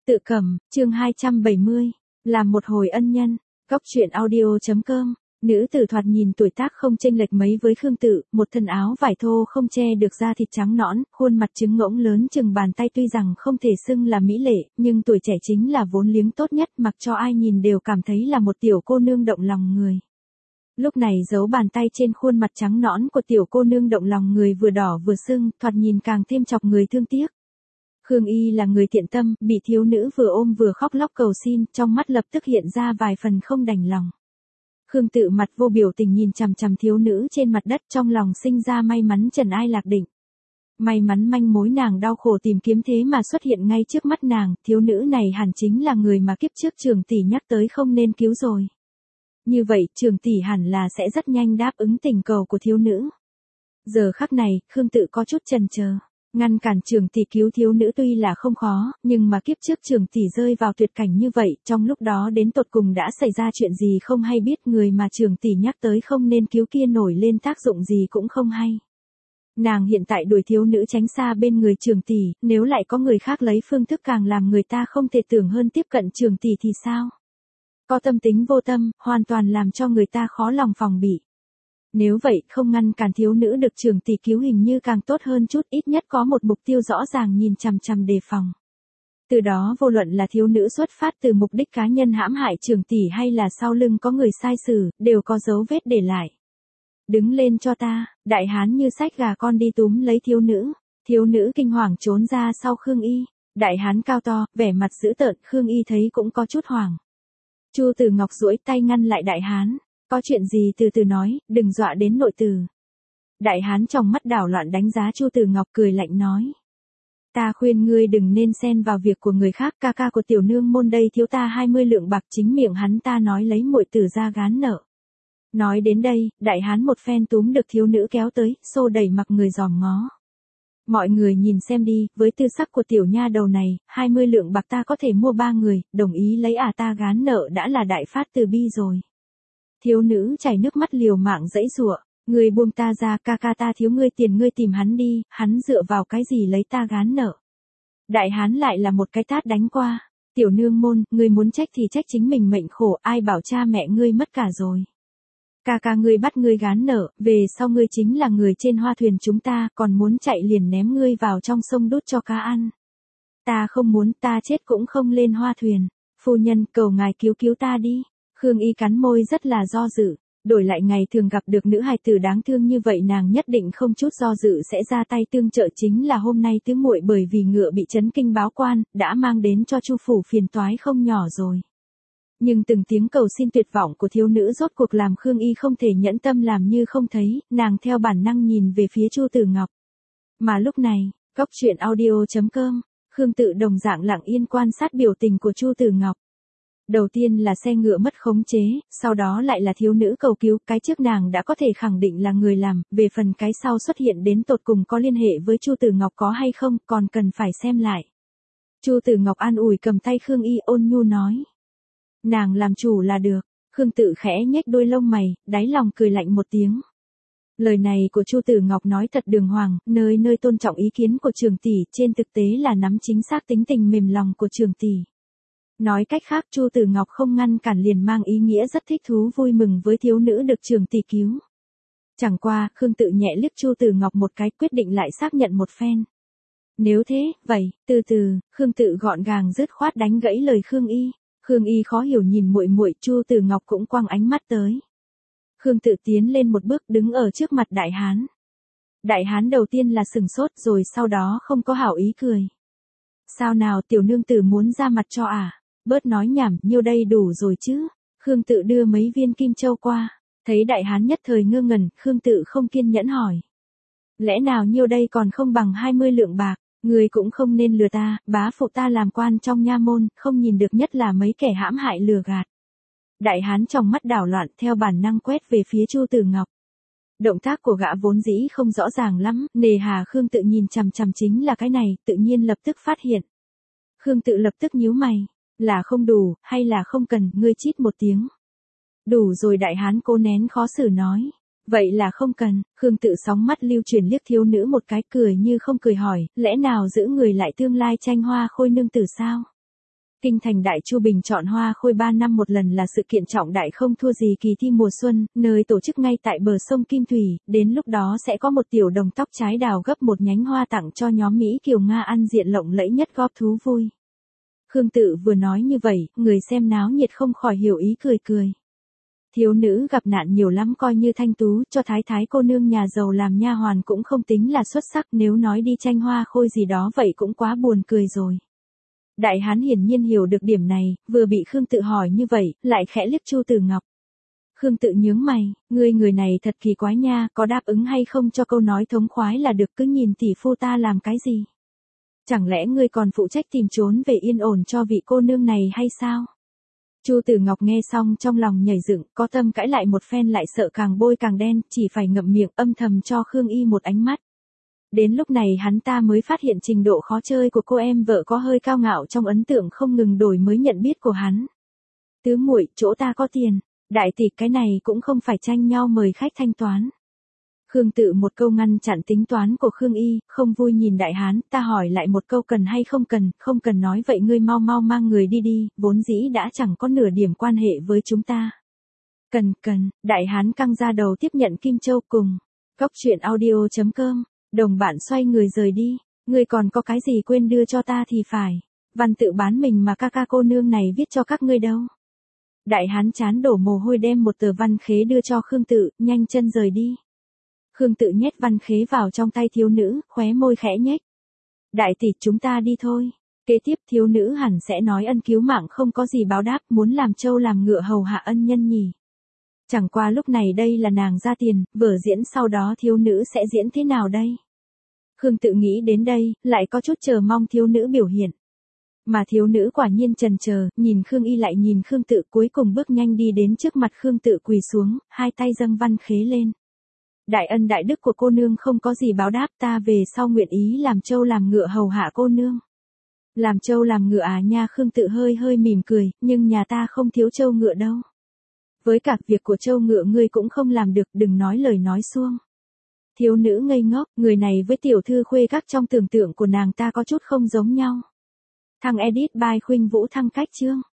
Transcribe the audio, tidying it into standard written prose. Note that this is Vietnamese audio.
Tự cầm, chương 270, làm một hồi ân nhân, góc truyện audio.com, nữ tử thoạt nhìn tuổi tác không chênh lệch mấy với Khương Tự, một thân áo vải thô không che được da thịt trắng nõn, khuôn mặt trứng ngỗng lớn chừng bàn tay tuy rằng không thể xưng là mỹ lệ, nhưng tuổi trẻ chính là vốn liếng tốt nhất mặc cho ai nhìn đều cảm thấy là một tiểu cô nương động lòng người. Lúc này dấu bàn tay trên khuôn mặt trắng nõn của tiểu cô nương động lòng người vừa đỏ vừa sưng, thoạt nhìn càng thêm chọc người thương tiếc. Khương Y là người thiện tâm, bị thiếu nữ vừa ôm vừa khóc lóc cầu xin, trong mắt lập tức hiện ra vài phần không đành lòng. Khương Tự mặt vô biểu tình nhìn chằm chằm thiếu nữ trên mặt đất, trong lòng sinh ra may mắn trần ai lạc định. May mắn manh mối nàng đau khổ tìm kiếm thế mà xuất hiện ngay trước mắt nàng, thiếu nữ này hẳn chính là người mà kiếp trước Trường tỷ nhắc tới không nên cứu rồi. Như vậy, Trường tỷ hẳn là sẽ rất nhanh đáp ứng tình cầu của thiếu nữ. Giờ khắc này, Khương Tự có chút chần chờ. Ngăn cản Trường tỷ cứu thiếu nữ tuy là không khó, nhưng mà kiếp trước Trường tỷ rơi vào tuyệt cảnh như vậy, trong lúc đó đến tột cùng đã xảy ra chuyện gì không hay biết, người mà Trường tỷ nhắc tới không nên cứu kia nổi lên tác dụng gì cũng không hay. Nàng hiện tại đuổi thiếu nữ tránh xa bên người Trường tỷ, nếu lại có người khác lấy phương thức càng làm người ta không thể tưởng hơn tiếp cận Trường tỷ thì sao? Có tâm tính vô tâm, hoàn toàn làm cho người ta khó lòng phòng bị. Nếu vậy, không ngăn cản thiếu nữ được Trường tỷ cứu hình như càng tốt hơn chút, ít nhất có một mục tiêu rõ ràng nhìn chằm chằm đề phòng. Từ đó vô luận là thiếu nữ xuất phát từ mục đích cá nhân hãm hại Trường tỷ hay là sau lưng có người sai xử, đều có dấu vết để lại. Đứng lên cho ta, đại hán như xách gà con đi túm lấy thiếu nữ kinh hoàng trốn ra sau Khương Y. Đại hán cao to, vẻ mặt dữ tợn, Khương Y thấy cũng có chút hoảng. Chu Tử Ngọc duỗi tay ngăn lại đại hán. Có chuyện gì từ từ nói, đừng dọa đến nội tử. Đại hán trong mắt đảo loạn đánh giá Chu Tử Ngọc cười lạnh nói. Ta khuyên ngươi đừng nên xen vào việc của người khác, ca ca của tiểu nương môn đây thiếu ta 20 lượng bạc, chính miệng hắn ta nói lấy muội tử ra gán nợ. Nói đến đây, đại hán một phen túm được thiếu nữ kéo tới, xô đẩy mặc người giòm ngó. Mọi người nhìn xem đi, với tư sắc của tiểu nha đầu này, 20 lượng bạc ta có thể mua 3 người, đồng ý lấy ta gán nợ đã là đại phát từ bi rồi. Thiếu nữ chảy nước mắt liều mạng giãy giụa, ngươi buông ta ra, ca ca ta thiếu ngươi tiền, ngươi tìm hắn đi, hắn dựa vào cái gì lấy ta gán nợ. Đại hán lại là một cái tát đánh qua, tiểu nương môn, ngươi muốn trách thì trách chính mình mệnh khổ, ai bảo cha mẹ ngươi mất cả rồi. Ca ca ngươi bắt ngươi gán nợ, về sau ngươi chính là người trên hoa thuyền chúng ta, còn muốn chạy liền ném ngươi vào trong sông đút cho cá ăn. Ta không muốn, ta chết cũng không lên hoa thuyền, phu nhân cầu ngài cứu cứu ta đi. Khương Y cắn môi rất là do dự, đổi lại ngày thường gặp được nữ hài tử đáng thương như vậy nàng nhất định không chút do dự sẽ ra tay tương trợ, chính là hôm nay tứ muội bởi vì ngựa bị chấn kinh báo quan, đã mang đến cho Chu phủ phiền toái không nhỏ rồi. Nhưng từng tiếng cầu xin tuyệt vọng của thiếu nữ rốt cuộc làm Khương Y không thể nhẫn tâm làm như không thấy, nàng theo bản năng nhìn về phía Chu Tử Ngọc. Mà lúc này, góc truyện audio.com, Khương Tự đồng dạng lặng yên quan sát biểu tình của Chu Tử Ngọc. Đầu tiên là xe ngựa mất khống chế, sau đó lại là thiếu nữ cầu cứu, cái trước nàng đã có thể khẳng định là người làm, về phần cái sau xuất hiện đến tột cùng có liên hệ với Chu Tử Ngọc có hay không, còn cần phải xem lại. Chu Tử Ngọc an ủi cầm tay Khương Y ôn nhu nói. Nàng làm chủ là được, Khương Tự khẽ nhếch đôi lông mày, đáy lòng cười lạnh một tiếng. Lời này của Chu Tử Ngọc nói thật đường hoàng, nơi nơi tôn trọng ý kiến của Trường tỷ, trên thực tế là nắm chính xác tính tình mềm lòng của Trường tỷ. Nói cách khác Chu Tử Ngọc không ngăn cản liền mang ý nghĩa rất thích thú vui mừng với thiếu nữ được Trường tỷ cứu. Chẳng qua, Khương Tự nhẹ liếc Chu Tử Ngọc một cái, quyết định lại xác nhận một phen. Nếu thế, vậy, từ từ, Khương Tự gọn gàng dứt khoát đánh gãy lời Khương Y. Khương Y khó hiểu nhìn muội, Chu Tử Ngọc cũng quăng ánh mắt tới. Khương Tự tiến lên một bước đứng ở trước mặt đại hán. Đại hán đầu tiên là sừng sốt rồi sau đó không có hảo ý cười. Sao nào tiểu nương tử muốn ra mặt cho bớt nói nhảm, nhiêu đây đủ rồi chứ. Khương Tự đưa mấy viên kim châu qua, thấy đại hán nhất thời ngơ ngẩn, Khương Tự không kiên nhẫn hỏi. Lẽ nào nhiêu đây còn không bằng 20 lượng bạc, người cũng không nên lừa ta, bá phụ ta làm quan trong nha môn, không nhìn được nhất là mấy kẻ hãm hại lừa gạt. Đại hán trong mắt đảo loạn theo bản năng quét về phía Chu Tử Ngọc. Động tác của gã vốn dĩ không rõ ràng lắm, nề hà Khương Tự nhìn chằm chằm chính là cái này, tự nhiên lập tức phát hiện. Khương Tự lập tức nhíu mày, là không đủ, hay là không cần, ngươi chít một tiếng. Đủ rồi đại hán cố nén khó xử nói. Vậy là không cần, Khương Tự sóng mắt lưu chuyển liếc thiếu nữ một cái cười như không cười hỏi, lẽ nào giữ người lại tương lai tranh hoa khôi nương tử sao? Kinh thành Đại Chu bình chọn hoa khôi 3 năm một lần là sự kiện trọng đại không thua gì kỳ thi mùa xuân, nơi tổ chức ngay tại bờ sông Kim Thủy, đến lúc đó sẽ có một tiểu đồng tóc trái đào gấp một nhánh hoa tặng cho nhóm Mỹ Kiều Nga ăn diện lộng lẫy nhất góp thú vui. Khương Tự vừa nói như vậy, người xem náo nhiệt không khỏi hiểu ý cười cười. Thiếu nữ gặp nạn nhiều lắm coi như thanh tú, cho thái thái cô nương nhà giàu làm nha hoàn cũng không tính là xuất sắc, nếu nói đi tranh hoa khôi gì đó vậy cũng quá buồn cười rồi. Đại hán hiển nhiên hiểu được điểm này, vừa bị Khương Tự hỏi như vậy, lại khẽ liếc Chu Tử Ngọc. Khương Tự nhướng mày, người này thật kỳ quái nha, có đáp ứng hay không cho câu nói thống khoái là được, cứ nhìn tỷ phu ta làm cái gì. Chẳng lẽ ngươi còn phụ trách tìm trốn về yên ổn cho vị cô nương này hay sao? Chu Tử Ngọc nghe xong trong lòng nhảy dựng, có tâm cãi lại một phen lại sợ càng bôi càng đen, chỉ phải ngậm miệng âm thầm cho Khương Y một ánh mắt. Đến lúc này hắn ta mới phát hiện trình độ khó chơi của cô em vợ có hơi cao ngạo trong ấn tượng không ngừng đổi mới nhận biết của hắn. Tứ muội, chỗ ta có tiền, đại tỷ cái này cũng không phải tranh nhau mời khách thanh toán. Khương Tự một câu ngăn chặn tính toán của Khương Y, không vui nhìn đại hán, ta hỏi lại một câu cần hay không cần nói vậy ngươi mau mau mang người đi đi, vốn dĩ đã chẳng có nửa điểm quan hệ với chúng ta. Cần, đại hán căng ra đầu tiếp nhận Kim Châu cùng. Góc truyện audio.com, đồng bạn xoay người rời đi, ngươi còn có cái gì quên đưa cho ta thì phải, văn tự bán mình mà ca cô nương này viết cho các ngươi đâu. Đại hán chán đổ mồ hôi đem một tờ văn khế đưa cho Khương Tự, nhanh chân rời đi. Khương Tự nhét văn khế vào trong tay thiếu nữ, khóe môi khẽ nhếch. Đại tỷ chúng ta đi thôi. Kế tiếp thiếu nữ hẳn sẽ nói ân cứu mạng không có gì báo đáp, muốn làm trâu làm ngựa hầu hạ ân nhân nhỉ. Chẳng qua lúc này đây là nàng ra tiền, vở diễn sau đó thiếu nữ sẽ diễn thế nào đây? Khương Tự nghĩ đến đây, lại có chút chờ mong thiếu nữ biểu hiện. Mà thiếu nữ quả nhiên chần chờ, nhìn Khương Y lại nhìn Khương Tự, cuối cùng bước nhanh đi đến trước mặt Khương Tự quỳ xuống, hai tay dâng văn khế lên. Đại ân đại đức của cô nương không có gì báo đáp, ta về sau nguyện ý làm trâu làm ngựa hầu hạ cô nương. Làm trâu làm ngựa à nha? Khương Tự hơi mỉm cười, nhưng nhà ta không thiếu trâu ngựa đâu. Với cả việc của trâu ngựa ngươi cũng không làm được, đừng nói lời nói suông. Thiếu nữ ngây ngốc, người này với tiểu thư khuê các trong tưởng tượng của nàng ta có chút không giống nhau. Thăng edit by Khuynh Vũ Thăng cách chương.